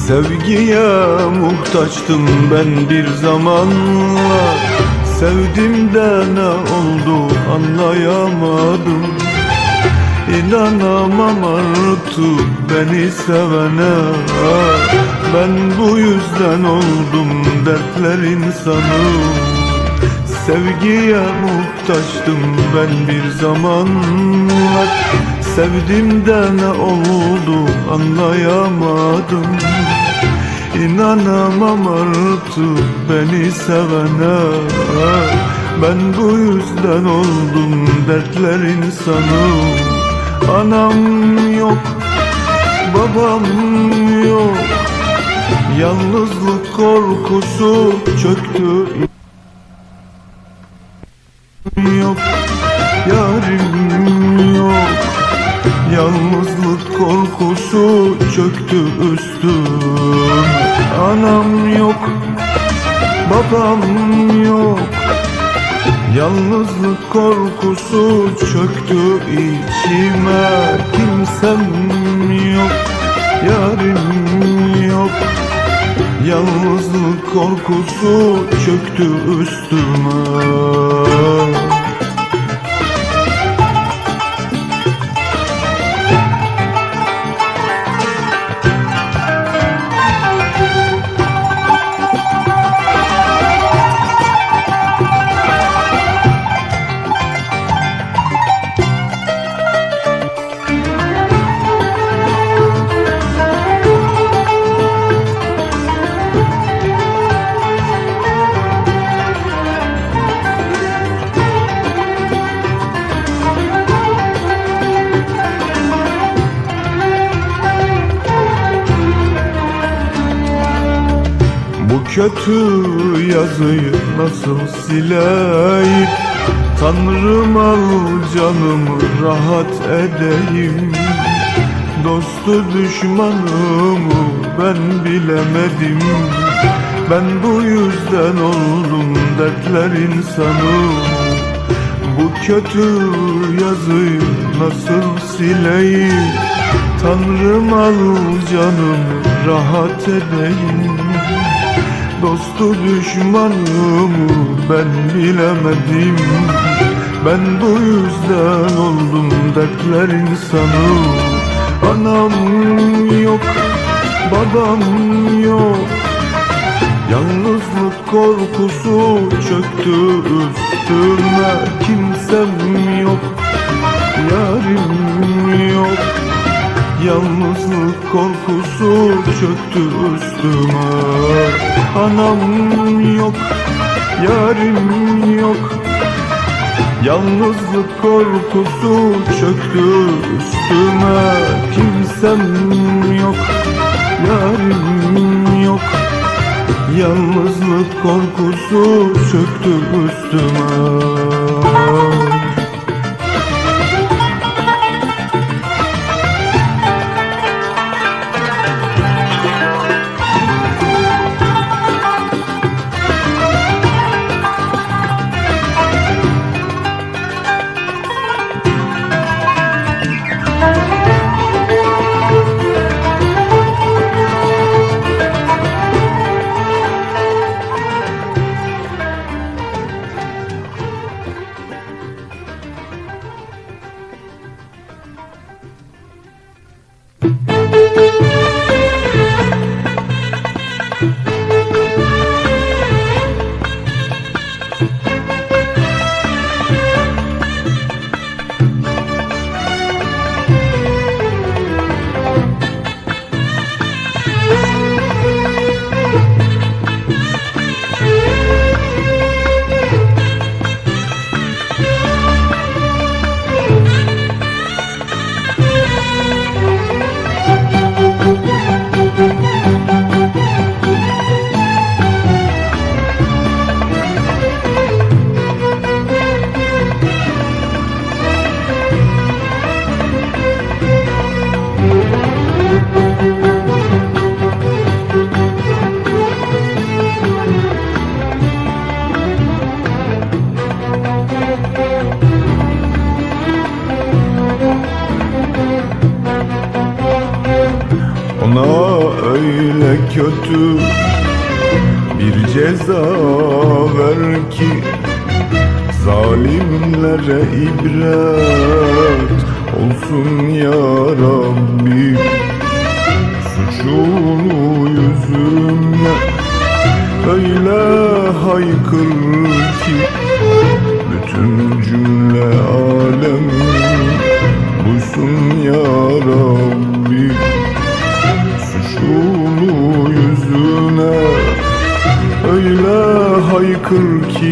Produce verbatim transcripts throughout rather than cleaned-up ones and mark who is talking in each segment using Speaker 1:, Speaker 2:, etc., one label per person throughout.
Speaker 1: Sevgiye muhtaçtım ben bir zamanlar. Sevdim de ne oldu anlayamadım. İnanamam artık beni sevene. Ben bu yüzden oldum dertler insanı. Sevgiye muhtaçtım ben bir zamanlar. Sevdim de ne oldu anlayamadım. İnanamam artık beni sevene. Ben bu yüzden oldum dertler insanı. Anam yok, babam yok. Yalnızlık korkusu çöktü. Yok, yarim yok. Yalnızlık korkusu çöktü üstüme. Anam yok, babam yok. Yalnızlık korkusu çöktü içime. Kimsem yok, yarim yok. Yalnızlık korkusu çöktü üstüme. Kötü yazıyı nasıl sileyim? Tanrım al canımı rahat edeyim. Dostu düşmanımı ben bilemedim. Ben bu yüzden oldum dertler insanı. Bu kötü yazıyı nasıl sileyim? Tanrım al canımı rahat edeyim. Dostu düşmanımı ben bilemedim. Ben bu yüzden oldum dertler insanı. Anam yok, babam yok. Yalnızlık korkusu çöktü üstüme. Kimsem yok, yarim yok. Yalnızlık korkusu çöktü üstüme. Anam yok, yarim yok. Yalnızlık korkusu çöktü üstüme. Kimsem yok, yarim yok. Yalnızlık korkusu çöktü üstüme. öyle kötü bir ceza ver ki zalimlere ibret olsun ya Rabbi. Suçunu yüzüne öyle haykır ki bütün cümle alem duysun ya Rabbi. Suçunu yüzüne öyle haykır ki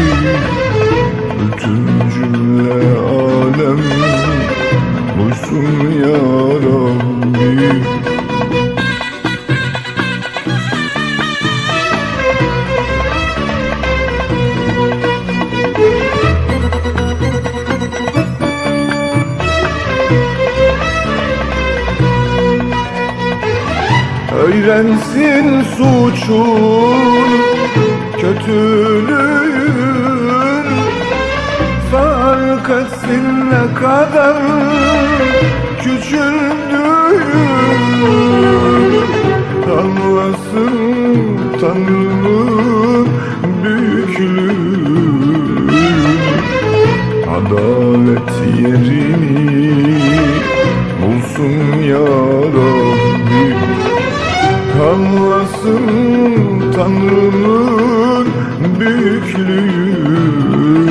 Speaker 1: bütün cümle alem duysun ya Rabbi. Öğrensin suçun, kötülüğün, fark etsin ne kadar küçüldüğün. Anlasın Tanrı'nın büyüklüğün, adalet yerini bulsun ya Rabbi. Anlasın Tanrı'nın büyüklüğün,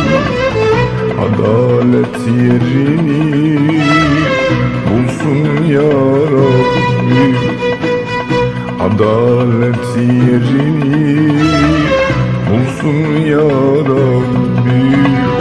Speaker 1: adalet yerini bulsun ya Rabbi. Adalet yerini bulsun ya Rabbi.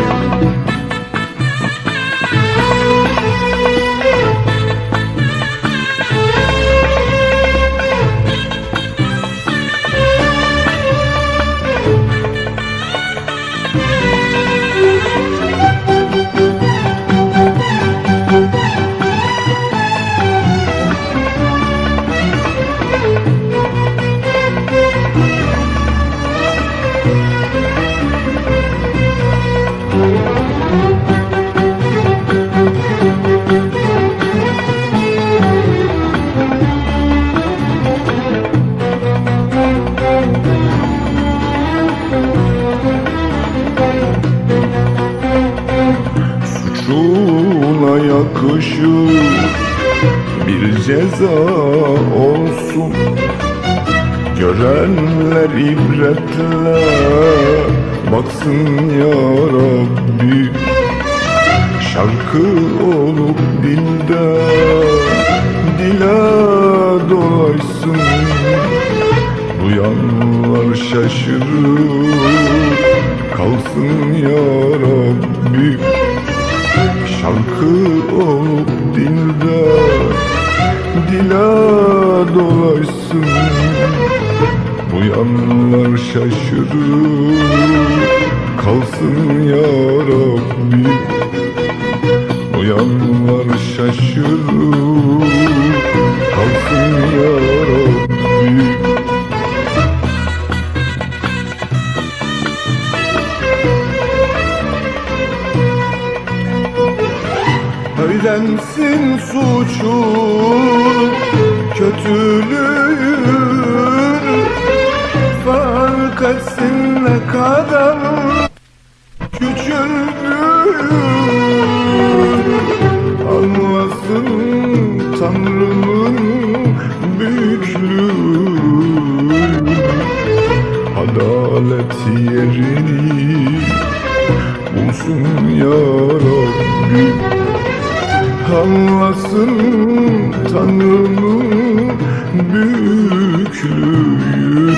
Speaker 1: Suçuna yakışır bir ceza olsun, görenler ibretle baksın ya Rabbi. Şarkı olup dilde dile dolaysın, duyanlar şaşırır kalsın ya Rabbi. Şarkı olup dilde dile dolaysın, duyanlar şaşırır kalsın ya Rabbi. Duyanlar şaşırır kalsın ya Rabbi. Öğrensin suçun, kötülüğün, fark etsin ne kadar küçüldüğün. Anlasın Tanrı'nın büyüklüğün, adalet yerini bulsun ya Rabbi. Anlasın Tanrı'nın büyüklüğün,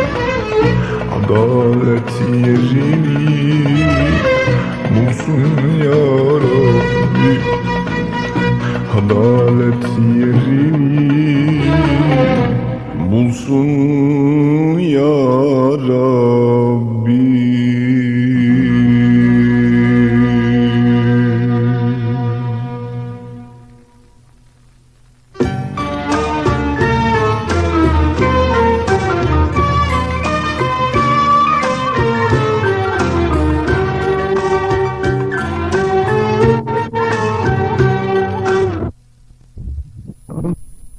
Speaker 1: adalet yerini bulsun ya Rabbi. Adalet yerini bulsun ya Rabbi.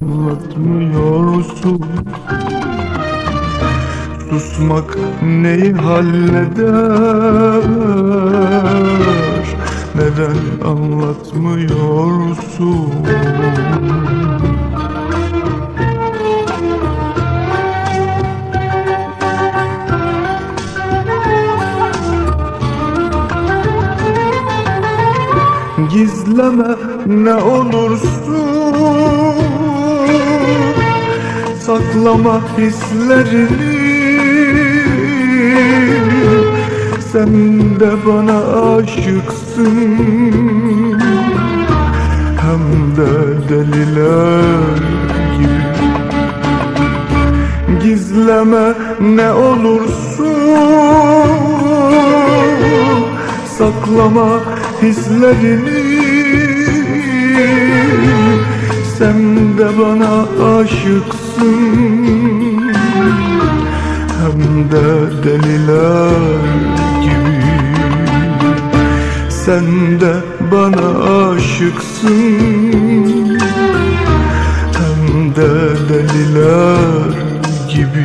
Speaker 1: anlatmıyorsun? Susmak neyi halleder? Neden anlatmıyorsun? Gizleme ne olursun, saklama hislerini. Sen de bana aşıksın, hem de deliler gibi. Gizleme ne olursun, saklama hislerini. Sen de bana aşıksın, hem de deliler gibi. Sen de bana aşıksın, hem de deliler gibi.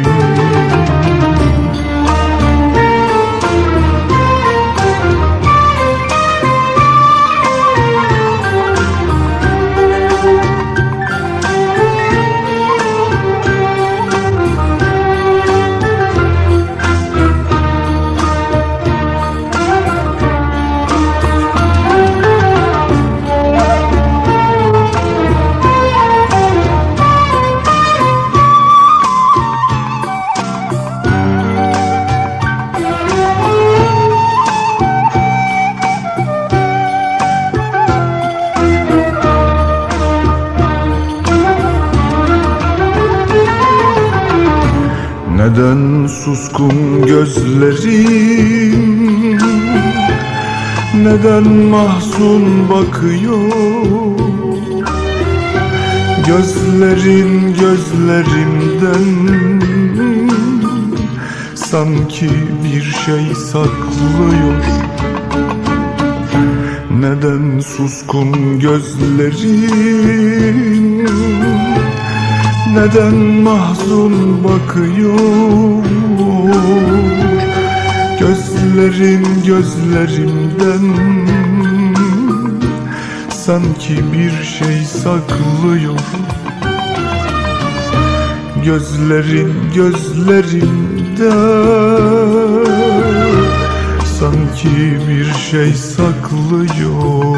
Speaker 1: Neden suskun gözlerim, neden mahzun bakıyor? Gözlerin gözlerimden sanki bir şey saklıyor. Neden suskun gözlerim, neden mahzun bakıyor? Gözlerin gözlerimden sanki bir şey saklıyor. Gözlerin gözlerimden sanki bir şey saklıyor.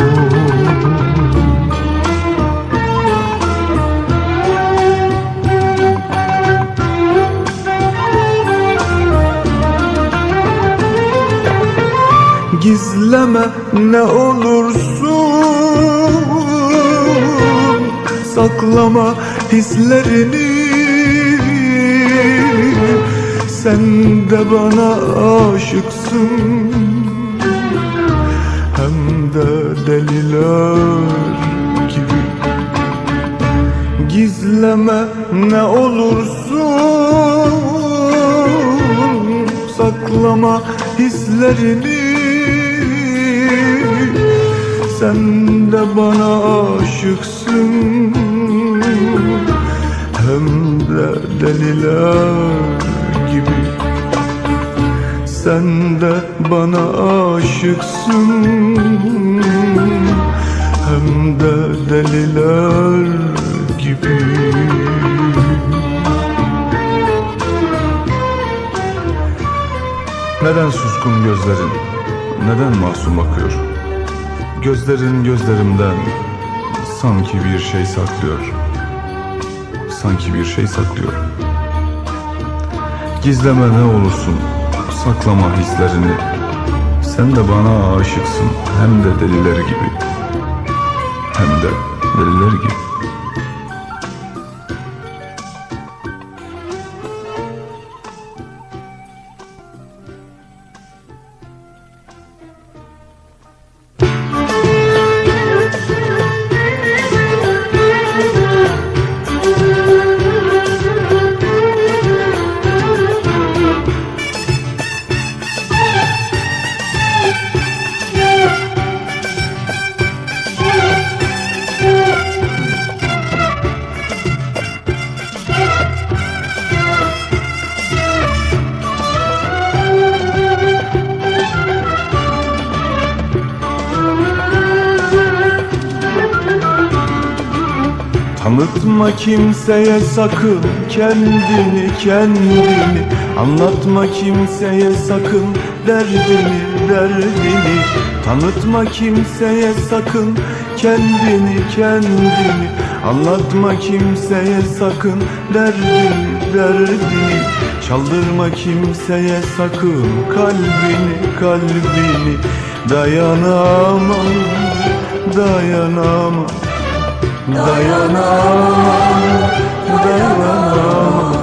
Speaker 1: Gizleme ne olursun, saklama hislerini. Sen de bana aşıksın, hem de deliler gibi. Gizleme ne olursun, saklama hislerini. Sen de bana aşıksın, hem de deliler gibi. Sen de bana aşıksın, hem de deliler gibi.
Speaker 2: Neden suskun gözlerin, neden mahzun bakıyor? Gözlerin gözlerimden sanki bir şey saklıyor. Sanki bir şey saklıyor. Gizleme ne olursun, saklama hislerini. Sen de bana aşıksın, hem de deliler gibi. Hem de deliler gibi.
Speaker 1: Tanıtma kimseye sakın kendini kendini, anlatma kimseye sakın derdini derdini. Tanıtma kimseye sakın kendini kendini, anlatma kimseye sakın derdini derdini. Çaldırma kimseye sakın kalbini kalbini. Dayanamam, dayanamam, dayanamam, dayanamam.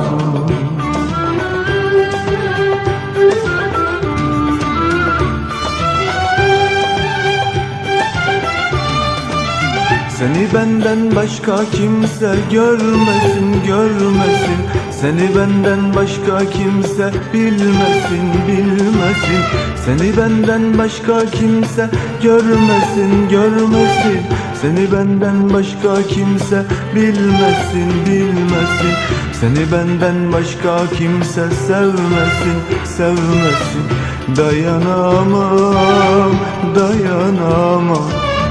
Speaker 1: Seni benden başka kimse görmesin, görmesin. Seni benden başka kimse bilmesin, bilmesin. Seni benden başka kimse görmesin, görmesin. Seni benden başka kimse bilmesin, bilmesin. Seni benden başka kimse sevmesin, sevmesin. Dayanamam, dayanamam,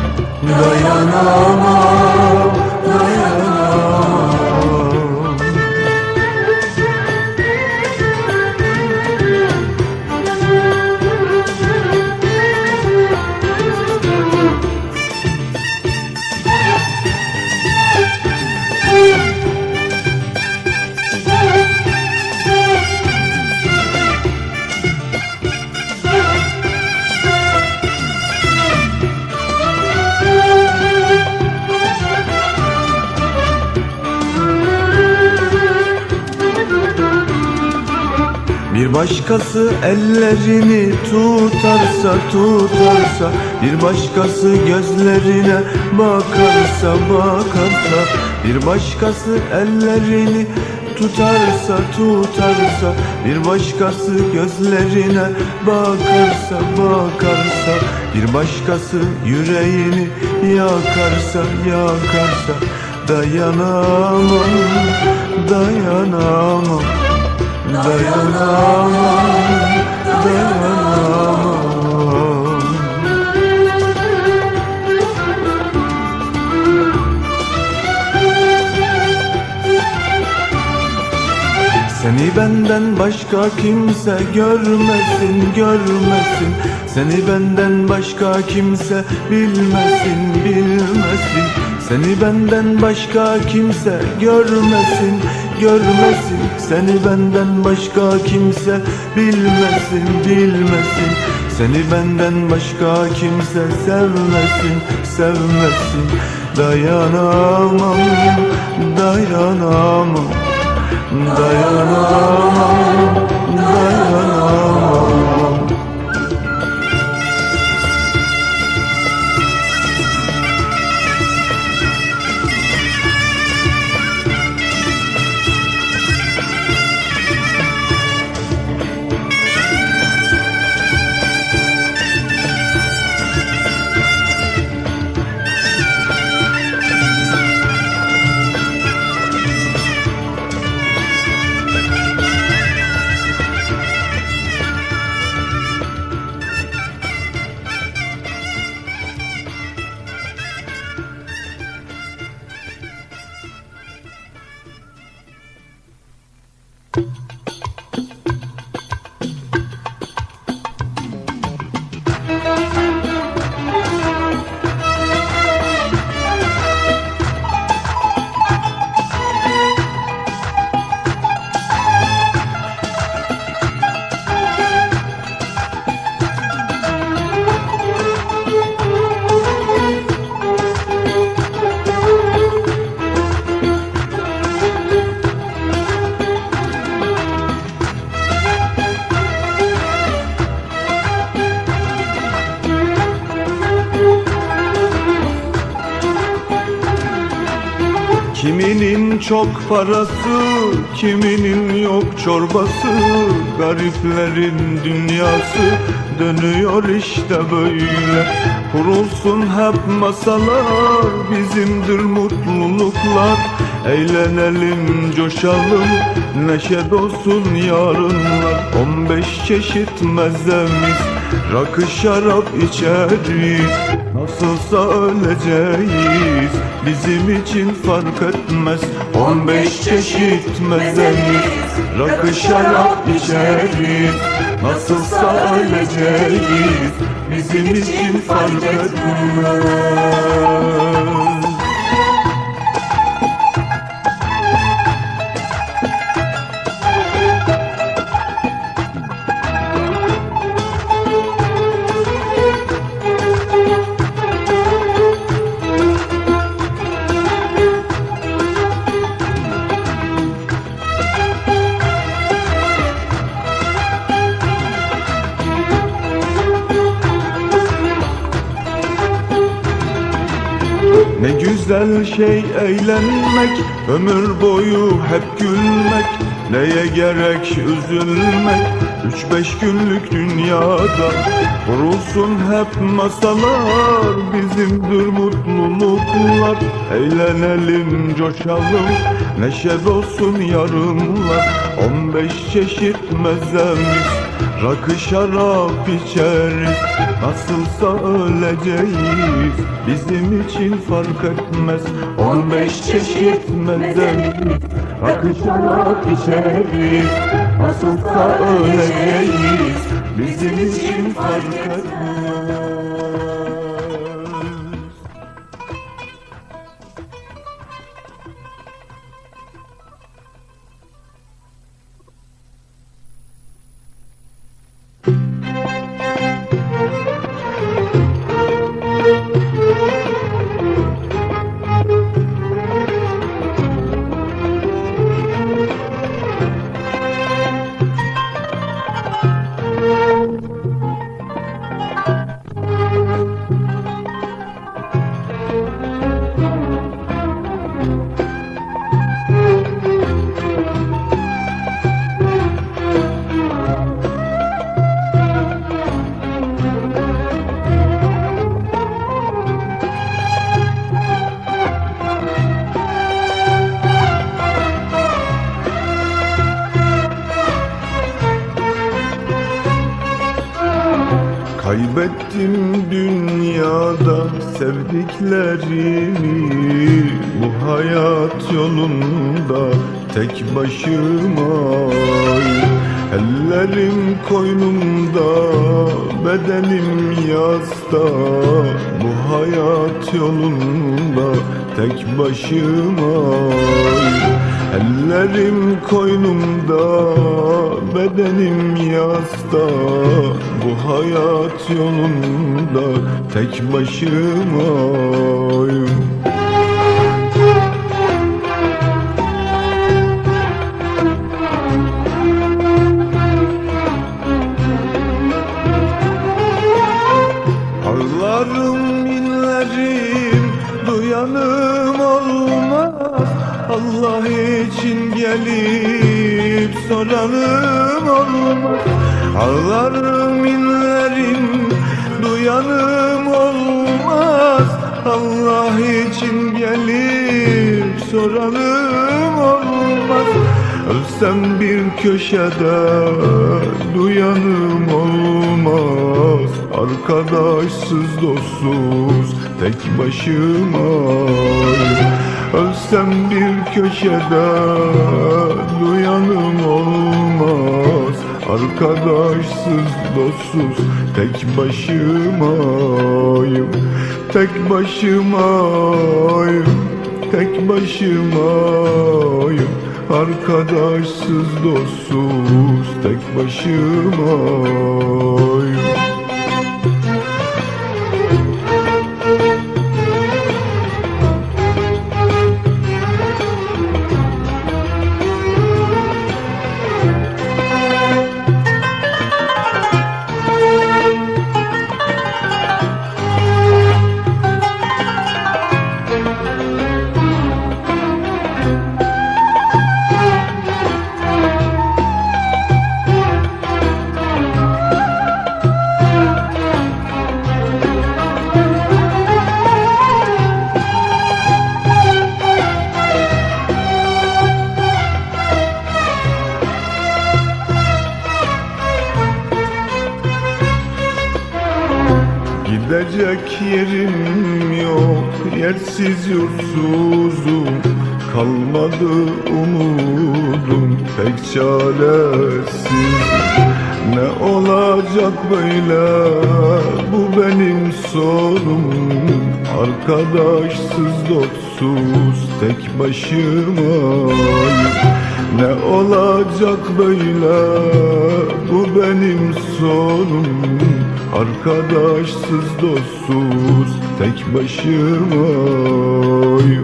Speaker 1: dayanamam, dayanamam. Bir başkası ellerini tutarsa tutarsa, bir başkası gözlerine bakarsa bakarsa, bir başkası ellerini tutarsa tutarsa, bir başkası gözlerine bakarsa bakarsa, bir başkası yüreğini yakarsa yakarsa. Dayanamam, dayanamam, dayanamam, dayanamam. Seni benden başka kimse görmesin, görmesin. Seni benden başka kimse bilmesin, bilmesin. Seni benden başka kimse görmesin, görmesin. Seni benden başka kimse bilmesin, bilmesin. Seni benden başka kimse sevmesin, sevmesin. Dayanamam, dayanamam, dayanamam, dayanamam. Kiminin çok parası, kiminin yok çorbası. Gariplerin dünyası dönüyor işte böyle. Kurulsun hep masalar, bizimdir mutluluklar. Eğlenelim, coşalım, neşe dolsun yarınlar. On beş çeşit mezemiz, rakı şarap içeriz. Nasılsa öleceğiz, bizim için fark etmez. On beş çeşit mezemiz, rakı şarap içeriz. Nasılsa öleceğiz, bizim için fark etmez. Ne güzel şey eğlenmek, ömür boyu hep gülmek. Neye gerek üzülmek, üç beş günlük dünyada. Kurulsun hep masalar, bizimdir mutluluklar. Eğlenelim, coşalım, neşe dolsun yarınlar. On beş çeşit mezemiz, rakı şarap içeriz. Nasılsa öleceğiz, bizim için fark etmez. On beş çeşit mezemiz, rakı şarap içeriz. Nasılsa öleceğiz, bizim için fark etmez. Kaybettim dünyada sevdiklerimi, bu hayat yolunda tek başıma. Ellerim koynumda, bedenim yasta, bu hayat yolunda tek başıma. Ellerim koynumda, bedenim yasta, bu hayat yolunda tek başımayım. Ağlarım, inlerim, duyanım olmaz. Allah için gelip soranım olmaz. Ağlarım, inlerim, duyanım olmaz. Allah için gelip soranım olmaz. Ölsem bir köşede duyanım olmaz. Arkadaşsız dostsuz tek başımayım. Ölsem bir köşede duyanım olmaz. Arkadaşsız dostsuz tek başımayım. Tek başımayım, tek başımayım. Arkadaşsız dostsuz tek başımayım. yerim yok, yersiz yursuzum, kalmadı umudum pek çaresiz. Ne olacak böyle, bu benim sorunum, arkadaşsız dostsuz tek başımayım. Ne olacak böyle, bu benim sorunum, arkadaşsız dostsuz tek başımayım.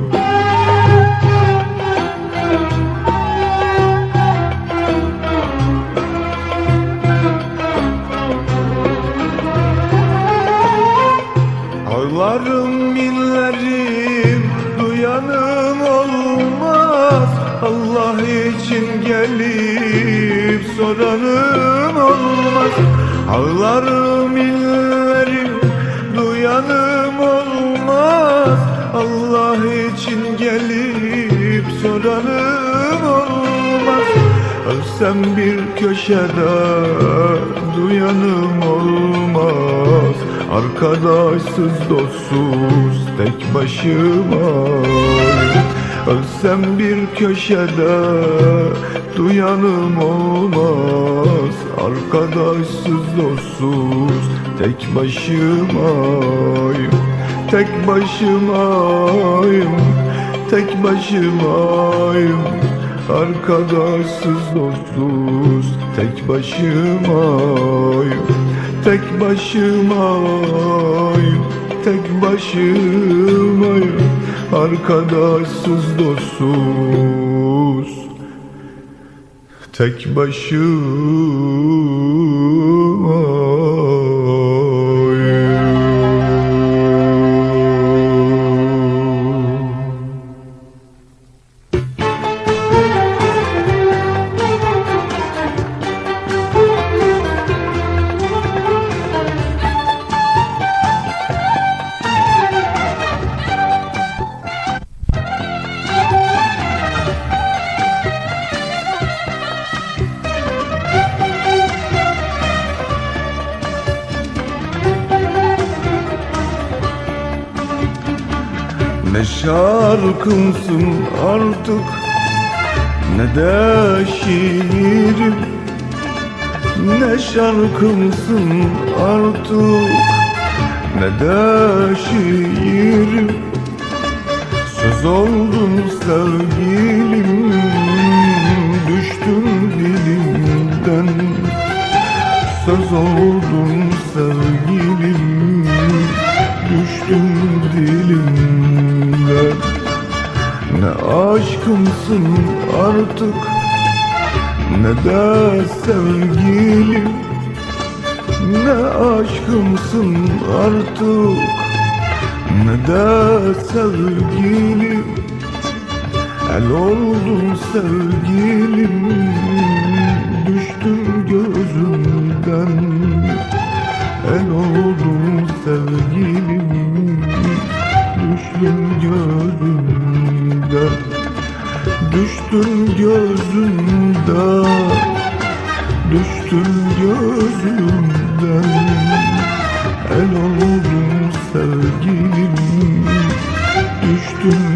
Speaker 1: Ağlarım millerim, duyanım olmaz, Allah için gelip soranım olmaz. Ağlarım millerim, duyanım olmaz, Allah için gelip soranım olmaz. Ölsem bir köşede duyanım olmaz, arkadaşsız dostsuz tek başımayım. Ölsem bir köşede duyanım olmaz, arkadaşsız dostsuz tek başımayım. Tek başımayım, tek başımayım, arkadaşsız dostsuz tek başımayım. Tek başımayım, tek başımayım, arkadaşsız dostsuz tek başımayım. Ne şarkımsın artık, ne de şiirim. Ne şarkımsın artık, ne de şiirim. Söz oldun sevgilim, düştün dilimden. Söz oldun sevgilim, düştün dilimden. Ne aşkımsın artık, ne de sevgilim. Ne aşkımsın artık, ne de sevgilim. El oldun sevgilim, düştün gözümden. El oldun sevgilim, düştün gözümden. Düştün gözümden, düştün gözümden. El oldun sevgilim, düştün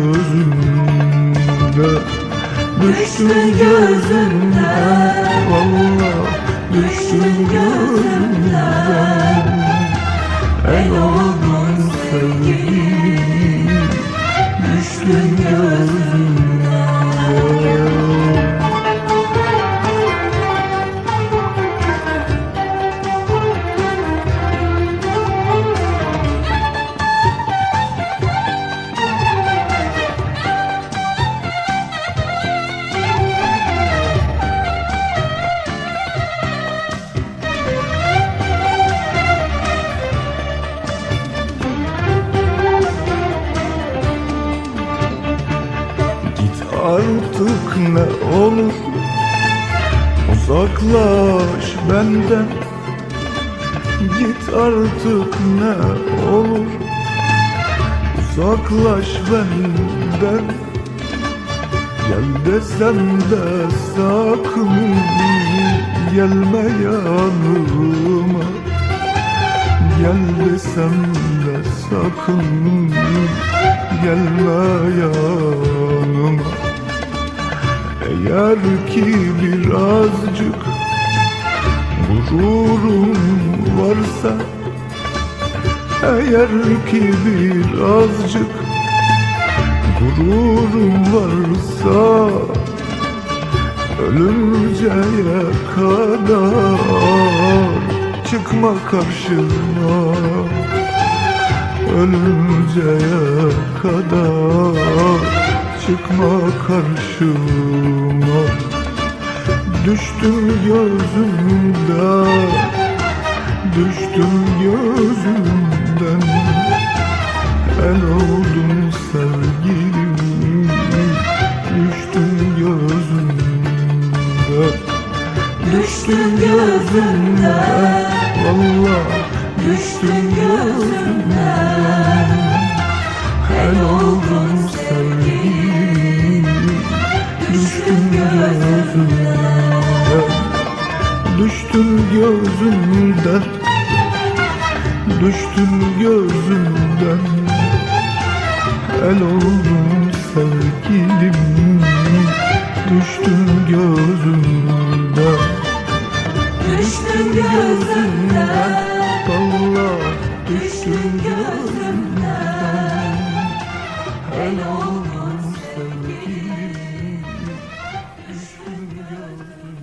Speaker 1: gözümden. Düştün gözümden, vallahi düştün gözümden. El oldun sevgilim, düştün gözümden. Artık ne olur, uzaklaş benden. Git artık ne olur, uzaklaş benden. Gel desem de sakın gelme yanıma. Gel desem de sakın gelme yanıma. Eğer ki birazcık gururum varsa, eğer ki birazcık gururum varsa, ölünceye kadar çıkma karşıma. Ölünceye kadar çıkma karşıma. Düştüm gözümden, düştüm gözümden, el oldum sevgilim, düştüm gözümden, düştüm gözümden, vallahi düştüm gözümden, el oldum sevgilim, düştüm gözümden, düştüm gözümden, düştüm gözümden, el oldum sevgilim, düştüm gözümden, düştüm gözümden, vallahi düştüm gözümden, el oldum sevgilim, düştüm gözümden.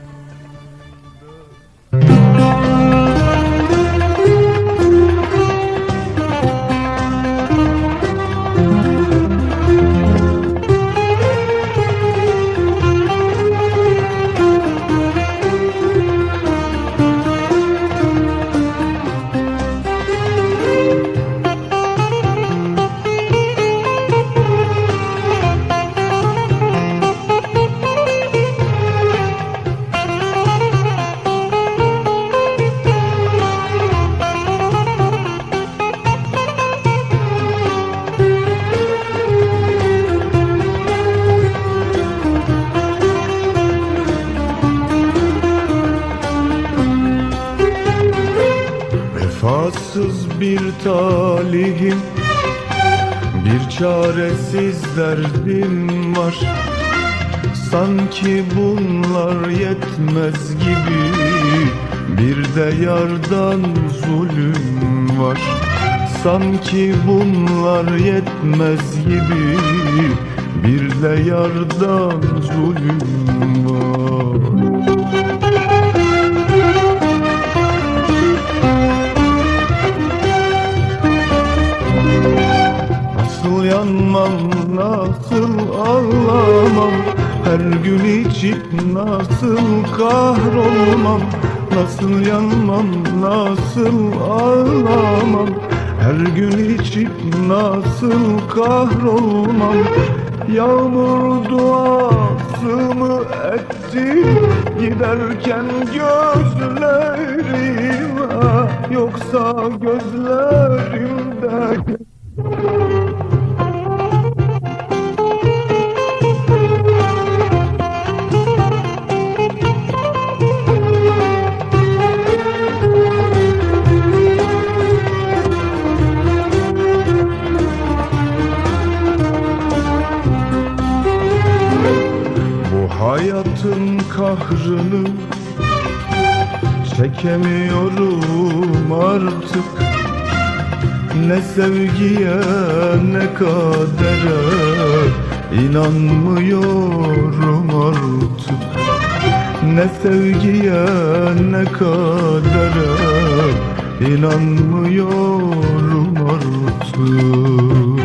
Speaker 1: Vefasız bir talihim, bir çaresiz derdim var. Sanki bunlar yetmez gibi, bir de yardan zulüm var. Sanki bunlar yetmez gibi, bir de yardan zulüm var. Nasıl yanmam, nasıl ağlamam, her gün içip nasıl kahrolmam. Nasıl yanmam, nasıl ağlamam, her gün içip nasıl kahrolmam. Yağmur duasımı etti giderken gözlerime, yoksa gözlerimde hayatın kahrını çekemiyorum artık. Ne sevgiye ne kadere inanmıyorum artık. Ne sevgiye ne kadere inanmıyorum artık.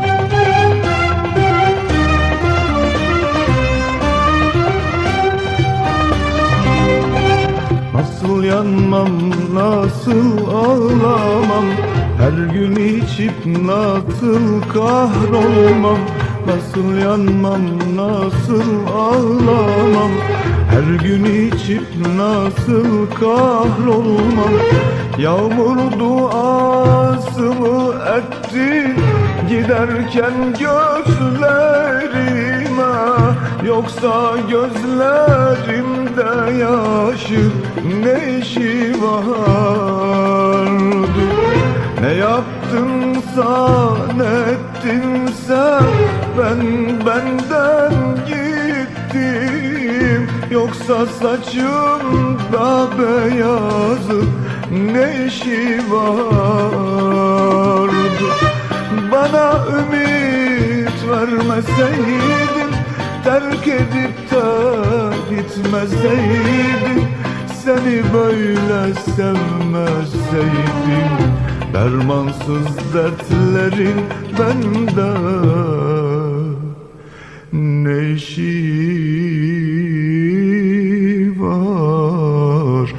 Speaker 1: Nasıl yanmam, nasıl ağlamam, her gün içip nasıl kahrolmam. Nasıl yanmam, nasıl ağlamam, her gün içip nasıl kahrolmam. Yağmur duasımı etti giderken gözlerime, yoksa gözlerimde yaşın ne işi vardı? Ne yaptımsa ne ettimse ben benden gittim. Yoksa saçımda beyazı ne işi vardı? Bana ümit vermeseydin, terk edip de gitmeseydin, seni böyle sevmeseydim, dermansız dertlerin bende ne işi vardı?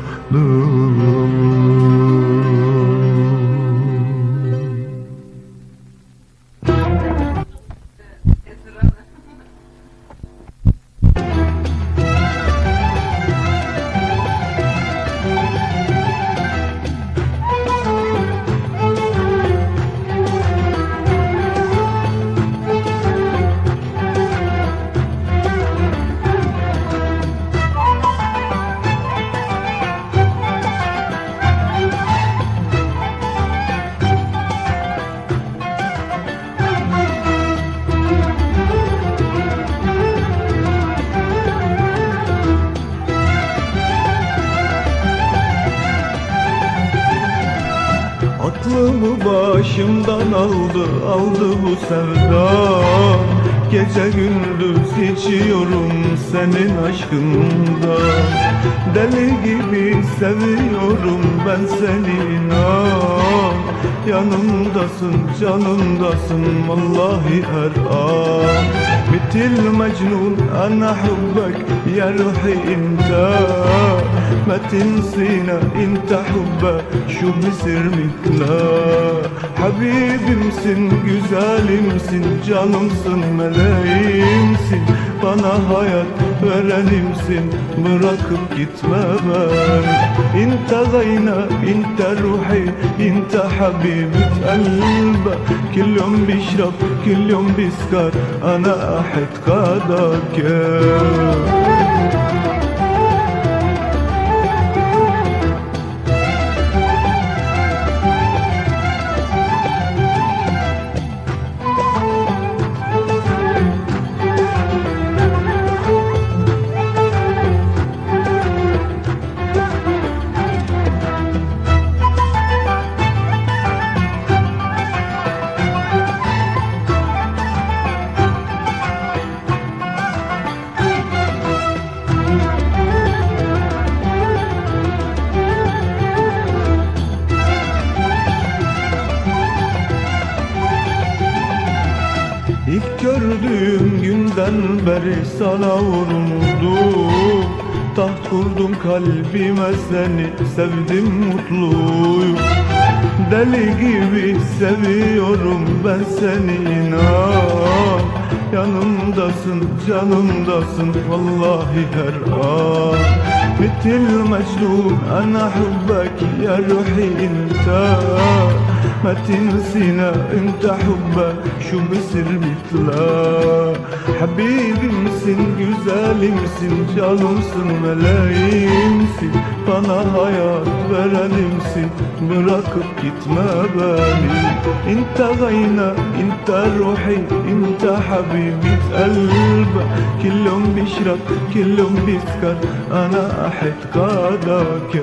Speaker 1: Aklımı başımdan aldı, aldı bu sevda. Gece gündüz içiyorum senin aşkında. Deli gibi seviyorum ben seni, inan. Yanımdasın, canımdasın vallahi her an. Mitil mecnun ana hubbek ya ruhi inta. ما تنسينا انت حبه شو بصير مثله. Habibimsin, güzelimsin, canımsın, meleğimsin, bana hayat verenimsin, bırakıp gitme beni. İnte gayna, inte ruhi, inte habibet qalbi. Kül yom bişrab, kül yom biskar, ana ahit kadak. İlk gördüğüm günden beri sana vuruldum. Taht kurdum kalbime, seni sevdim, mutluyum. Deli gibi seviyorum ben seni, inan. Yanımdasın, canımdasın vallahi her an. Mitil mecnun ana hubbek ya ruhi inta. ما تنسينا انت حبه شو بصير مثله. Habibimsin, güzelimsin, canımsın, meleğimsin, bana hayat verenimsin, bırakıp gitme beni. İnte gayna, inte ruhi, inte habibet qalbi. Kül yom bişrab, kül yom biskar, ana ahit kadak.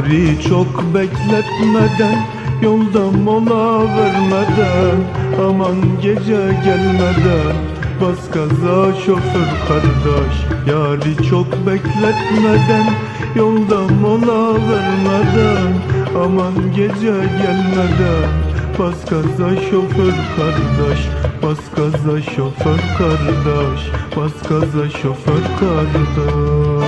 Speaker 1: Yari çok bekletmeden, yolda mola vermeden, aman gece gelmeden bas gaza şoför kardeş. Yari çok bekletmeden, yolda mola vermeden, aman gece gelmeden bas gaza şoför kardeş. Bas gaza şoför kardeş, bas gaza şoför kardeş.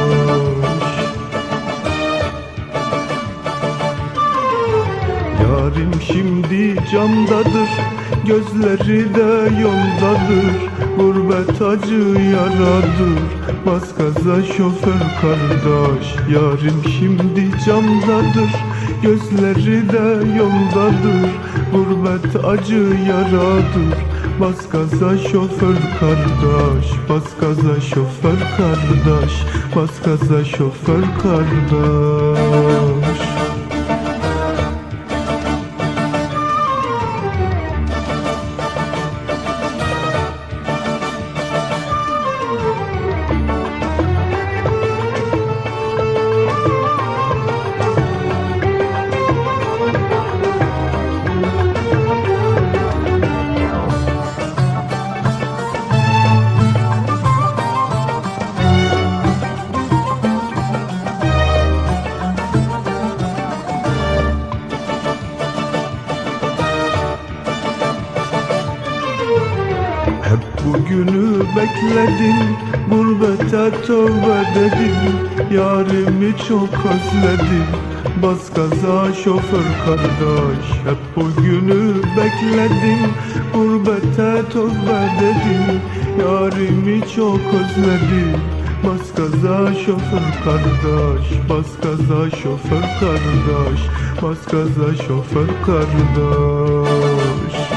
Speaker 1: Yarim şimdi camdadır, gözleri de yoldadır, gurbet acı yaradır, bas gaza şoför kardeş. Yarim şimdi camdadır, gözleri de yoldadır, gurbet acı yaradır, bas gaza şoför kardeş. Bas gaza şoför kardeş, bas gaza şoför kardeş. Hep bugünü bekledim, gurbete tövbe dedim, yarimi çok özledim, bas gaza şoför kardeş. Hep bugünü bekledim, gurbete tövbe dedim, yarimi çok özledim, bas gaza şoför kardeş. Bas gaza şoför kardeş, bas gaza şoför kardeş.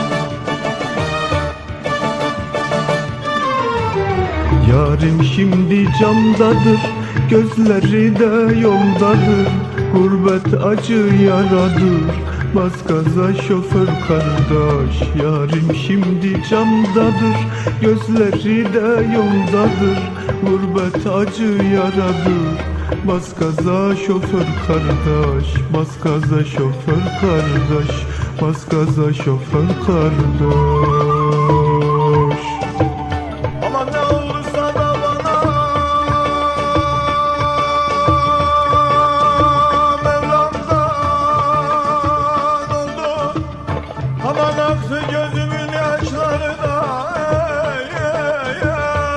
Speaker 1: Yarim şimdi camdadır, gözleri de yoldadır, gurbet acı yaradır, bas gaza şoför kardeş. Yarim şimdi camdadır, gözleri de yoldadır, gurbet acı yaradır, bas gaza şoför kardeş. Bas gaza şoför kardeş, bas gaza şoför kardeş.
Speaker 3: Aman ne olursa da bana Mevlam'dan oldu. Aman aksın gözümün yaşları da ey, ey,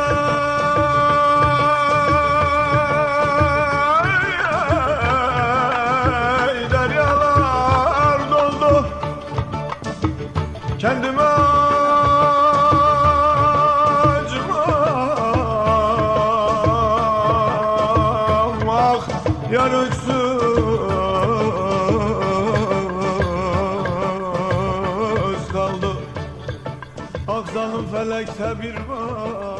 Speaker 3: ey, ey, deryalar doldu. Kendime yar öksüz kaldı. Aksanım felekte bir var.